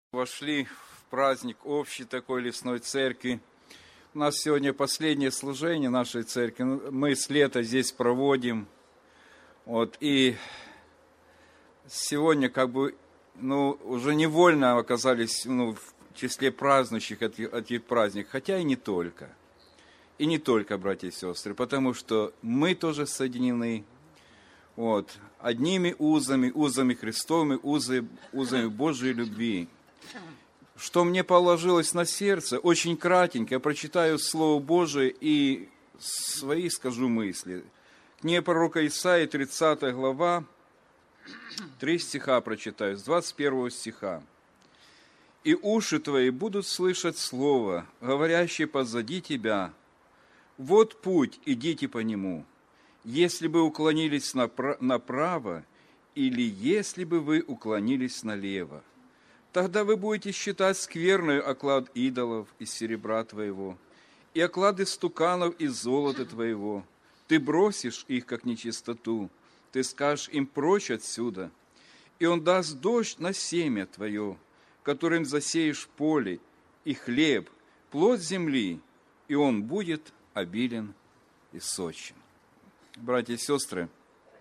Вошли в праздник общей такой лесной церкви. У нас сегодня последнее служение нашей церкви. Мы с лета здесь проводим. И сегодня уже невольно оказались в числе празднующих этих праздников. Хотя и не только. И не только, братья и сестры. Потому что мы тоже соединены одними узами Христовыми, узами Божьей любви. Что мне положилось на сердце, очень кратенько, я прочитаю Слово Божие и свои скажу мысли. Книга пророка Исаии, 30 глава, 3 стиха прочитаю, с 21 стиха. «И уши твои будут слышать слово, говорящее позади тебя. Вот путь, идите по нему. Если бы уклонились направо, или если бы вы уклонились налево, тогда вы будете считать скверной оклад идолов из серебра твоего, и оклады стуканов из золота твоего. Ты бросишь их, как нечистоту, ты скажешь им прочь отсюда, и он даст дождь на семя твое, которым засеешь поле, и хлеб, плод земли, и он будет обилен и сочен». Братья и сестры,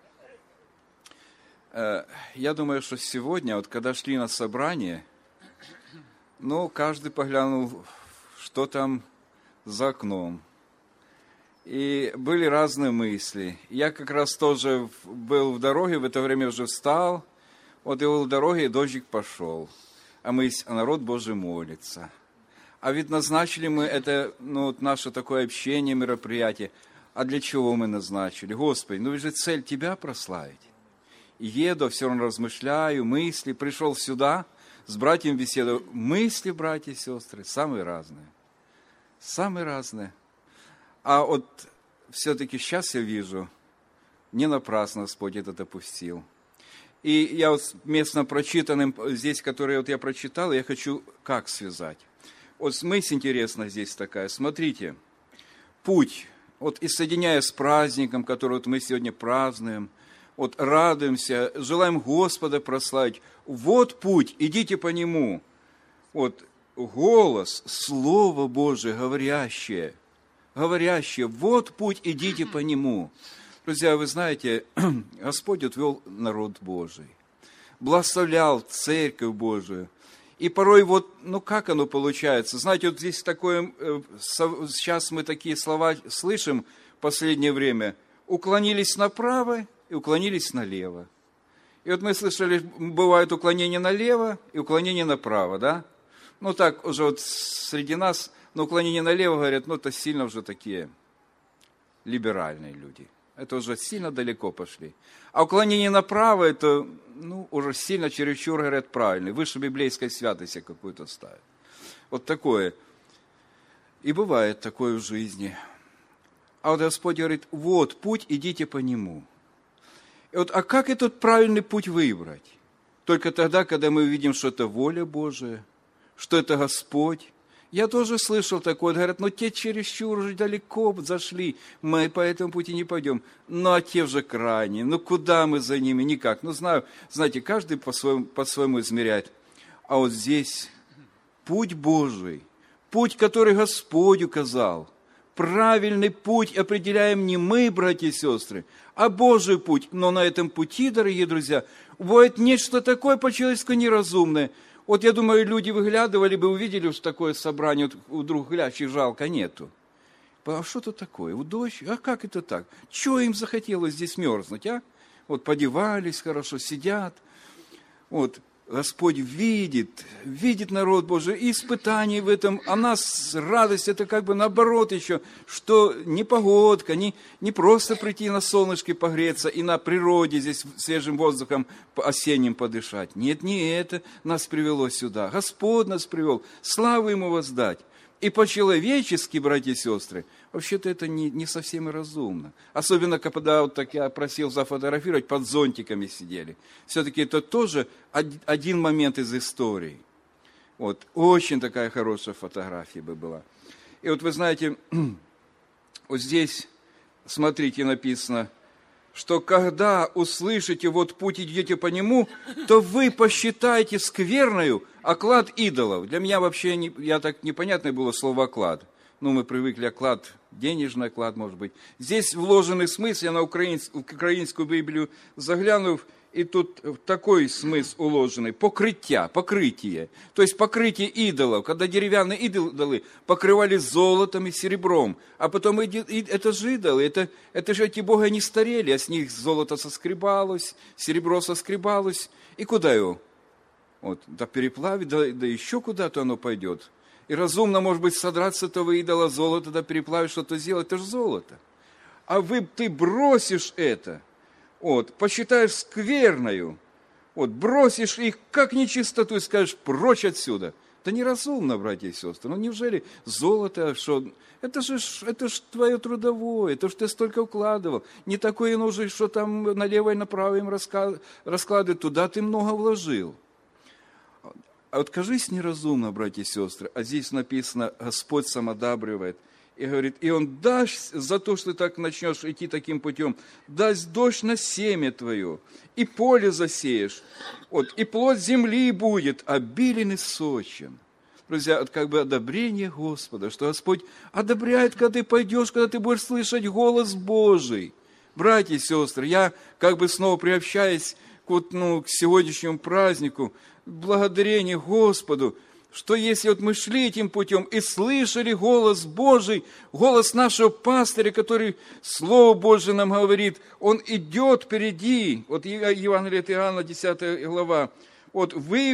я думаю, что сегодня, когда шли на собрание, каждый поглянул, что там за окном. И были разные мысли. Я как раз тоже был в дороге, в это время уже встал. Я был в дороге, и дождик пошел. А народ Божий молится. А ведь назначили мы это, наше такое общение, мероприятие. А для чего мы назначили? Господи, ведь же цель Тебя прославить. И еду, все равно размышляю, мысли, пришел сюда, с братьями беседую. Мысли, братья и сестры, самые разные. Самые разные. А все-таки сейчас я вижу, не напрасно Господь это допустил. И я местно прочитанным здесь, который я прочитал, я хочу как связать. Мысль интересная здесь такая. Смотрите, путь, и соединяя с праздником, который мы сегодня празднуем, радуемся, желаем Господа прославить. Вот путь, идите по нему. Голос, Слово Божие, говорящее, вот путь, идите по нему. Друзья, вы знаете, Господь отвел народ Божий, благословлял Церковь Божию. И порой как оно получается? Знаете, здесь такое, сейчас мы такие слова слышим в последнее время. Уклонились направо и уклонились налево. И мы слышали, бывает уклонение налево и уклонение направо, да? Так уже среди нас, уклонение налево, говорят, это сильно уже такие либеральные люди. Это уже сильно далеко пошли. А уклонение направо, это, уже сильно чересчур, говорят, правильно. Выше библейской святости какую-то ставят. Такое. И бывает такое в жизни. А Господь говорит, вот путь, идите по нему. И а как этот правильный путь выбрать? Только тогда, когда мы видим, что это воля Божия, что это Господь. Я тоже слышал такое, говорят, те чересчур уже далеко зашли, мы по этому пути не пойдем. А те же крайние, куда мы за ними? Никак. Знаете, каждый по-своему измеряет. А здесь путь Божий, путь, который Господь указал. Правильный путь определяем не мы, братья и сестры, а Божий путь. Но на этом пути, дорогие друзья, бывает нечто такое по-человечески неразумное. Я думаю, люди выглядывали бы, увидели уж такое собрание, вдруг глящих жалко, нету. А что тут такое? Дождь? А как это так? Чего им захотелось здесь мерзнуть, а? Подевались хорошо, сидят. Господь видит народ Божий, и испытаний в этом, а нас радость, это наоборот еще, что не погодка, не просто прийти на солнышке погреться и на природе здесь свежим воздухом осенним подышать. Нет, не это нас привело сюда. Господь нас привел, славу Ему воздать. И по-человечески, братья и сестры, вообще-то это не совсем и разумно. Особенно, когда я просил зафотографировать, под зонтиками сидели. Все-таки это тоже один момент из истории. Очень такая хорошая фотография бы была. И вы знаете, здесь, смотрите, написано, что когда услышите, вот путь идете по нему, то вы посчитаете скверною оклад идолов. Для меня вообще, так непонятное было слово оклад. Ну, мы привыкли оклад, денежный оклад, может быть. Здесь вложенный смысл, я на украинскую Библию заглянув, и тут такой смысл уложенный, покрытие. То есть покрытие идолов, когда деревянные идолы покрывали золотом и серебром, а потом это же идолы, это же эти боги не старели, а с них золото соскребалось, серебро соскребалось, и куда его? Вот, да переплавить, да еще куда-то оно пойдет. И разумно, может быть, содрать с этого идола золото, да переплавить, что-то сделать, это же золото. А ты бросишь это, вот, посчитаешь скверною, вот, бросишь их как нечистоту и скажешь, прочь отсюда. Это неразумно, братья и сестры. Ну, неужели золото, что... Это же твое трудовое, это же ты столько вкладывал. Не такое оно же, что там налево и направо им раскладывают, туда ты много вложил. А вот кажись неразумно, братья и сестры, а здесь написано, Господь самодабривает, и говорит, и Он даст за то, что ты так начнешь идти таким путем, даст дождь на семя твое, и поле засеешь, вот, и плод земли будет обилен и сочен. Друзья, это как бы одобрение Господа, что Господь одобряет, когда ты пойдешь, когда ты будешь слышать голос Божий. Братья и сестры, я как бы снова приобщаясь к сегодняшнему празднику, благодарение Господу, что если вот мы шли этим путем и слышали голос Божий, голос нашего пастыря, который Слово Божие нам говорит, он идет впереди, вот Евангелие от Иоанна, 10 глава, вот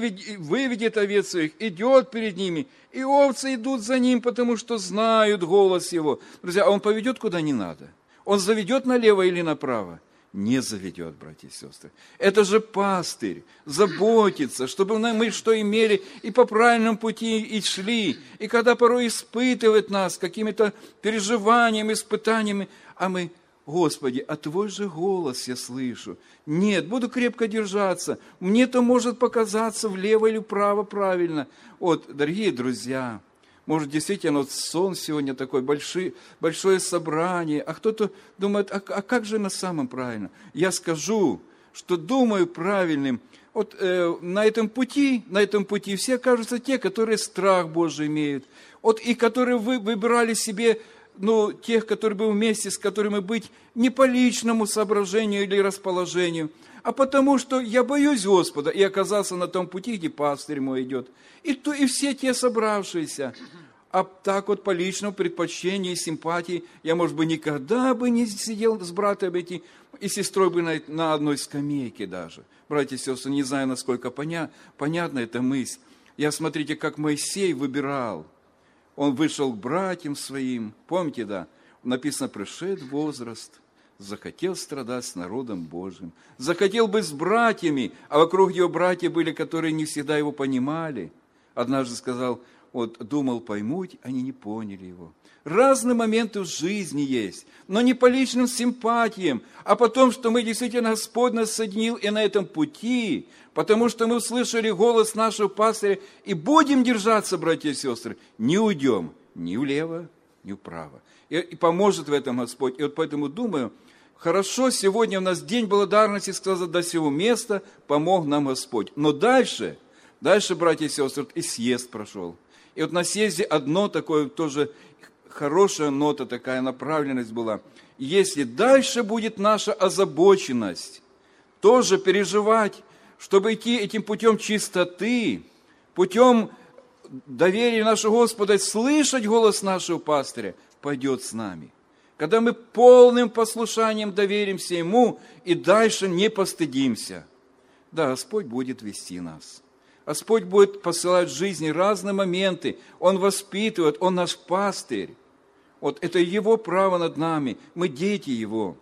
выведет овец своих, идет перед ними, и овцы идут за ним, потому что знают голос его. Друзья, а он поведет куда не надо? Он заведет налево или направо? Не заведет, братья и сестры. Это же пастырь, заботится, чтобы мы что имели, и по правильному пути и шли. И когда порой испытывает нас какими-то переживаниями, испытаниями, а мы, Господи, а Твой же голос я слышу. Нет, буду крепко держаться. Мне-то может показаться влево или вправо правильно. Вот, дорогие друзья, может, действительно, сон сегодня такой, большое собрание, а кто-то думает, а как же на самом правильно? Я скажу, что думаю правильным. Вот на этом пути все окажутся те, которые страх Божий имеют, вот, и которые выбирали себе, тех, которые бы вместе с которыми быть не по личному соображению или расположению, а потому что я боюсь Господа, и оказался на том пути, где пастырь мой идет. И все те собравшиеся. А так вот по личному предпочтению и симпатии я, может быть, никогда бы не сидел с братом и сестрой бы на одной скамейке даже. Братья и сестры, не знаю, насколько понятна эта мысль. Смотрите, как Моисей выбирал. Он вышел к братьям своим. Помните, да? Написано, пришед возраст, захотел страдать с народом Божьим. Захотел быть с братьями, а вокруг его братья были, которые не всегда его понимали. Однажды сказал, думал, поймут, они не поняли его. Разные моменты в жизни есть, но не по личным симпатиям, а потом, что мы действительно, Господь нас соединил и на этом пути, потому что мы услышали голос нашего пастыря и будем держаться, братья и сестры, не уйдем ни влево, ни вправо. И поможет в этом Господь. И вот поэтому думаю, хорошо, сегодня у нас день благодарности, сказал, до сего места помог нам Господь. Но дальше, братья и сестры, и съезд прошел. И вот на съезде одно такое тоже хорошая нота, такая направленность была. Если дальше будет наша озабоченность, тоже переживать, чтобы идти этим путем чистоты, путем доверия нашего Господа, слышать голос нашего пастыря, пойдет с нами. Когда мы полным послушанием доверимся Ему и дальше не постыдимся, да, Господь будет вести нас. Господь будет посылать в жизни разные моменты. Он воспитывает, Он наш пастырь. Вот это Его право над нами. Мы дети Его.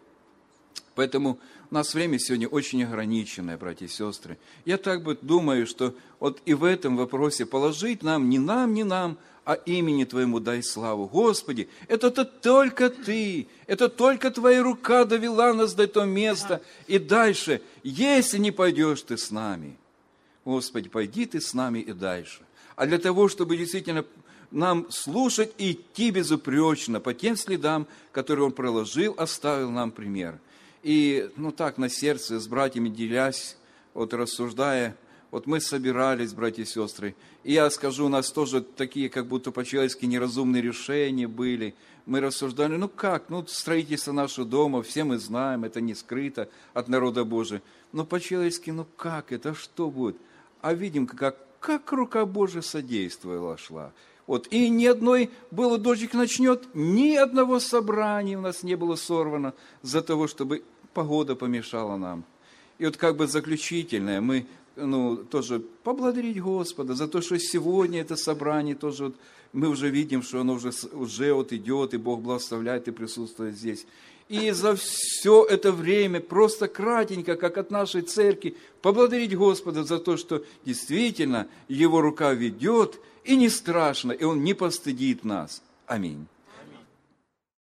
Поэтому у нас время сегодня очень ограниченное, братья и сестры. Я так бы думаю, что вот и в этом вопросе положить нам, не нам, а имени Твоему дай славу. Господи, это только Ты, это только Твоя рука довела нас до этого места. И дальше, если не пойдешь Ты с нами, Господи, пойди Ты с нами и дальше. А для того, чтобы действительно нам слушать и идти безупречно по тем следам, которые Он проложил, оставил нам пример. И, так, на сердце, с братьями делясь, рассуждая, мы собирались, братья и сестры, и я скажу, у нас тоже такие, как будто по-человечески неразумные решения были. Мы рассуждали, строительство нашего дома, все мы знаем, это не скрыто от народа Божия. Но по-человечески, как это, что будет? А видим, как рука Божия содействовала, шла. И ни одной, было дождик начнет, ни одного собрания у нас не было сорвано за того, чтобы погода помешала нам. И заключительное, мы тоже поблагодарить Господа за то, что сегодня это собрание тоже, мы уже видим, что оно уже идет, и Бог благословляет и присутствует здесь. И за все это время, просто кратенько, как от нашей церкви, поблагодарить Господа за то, что действительно Его рука ведет, и не страшно, и Он не постыдит нас. Аминь.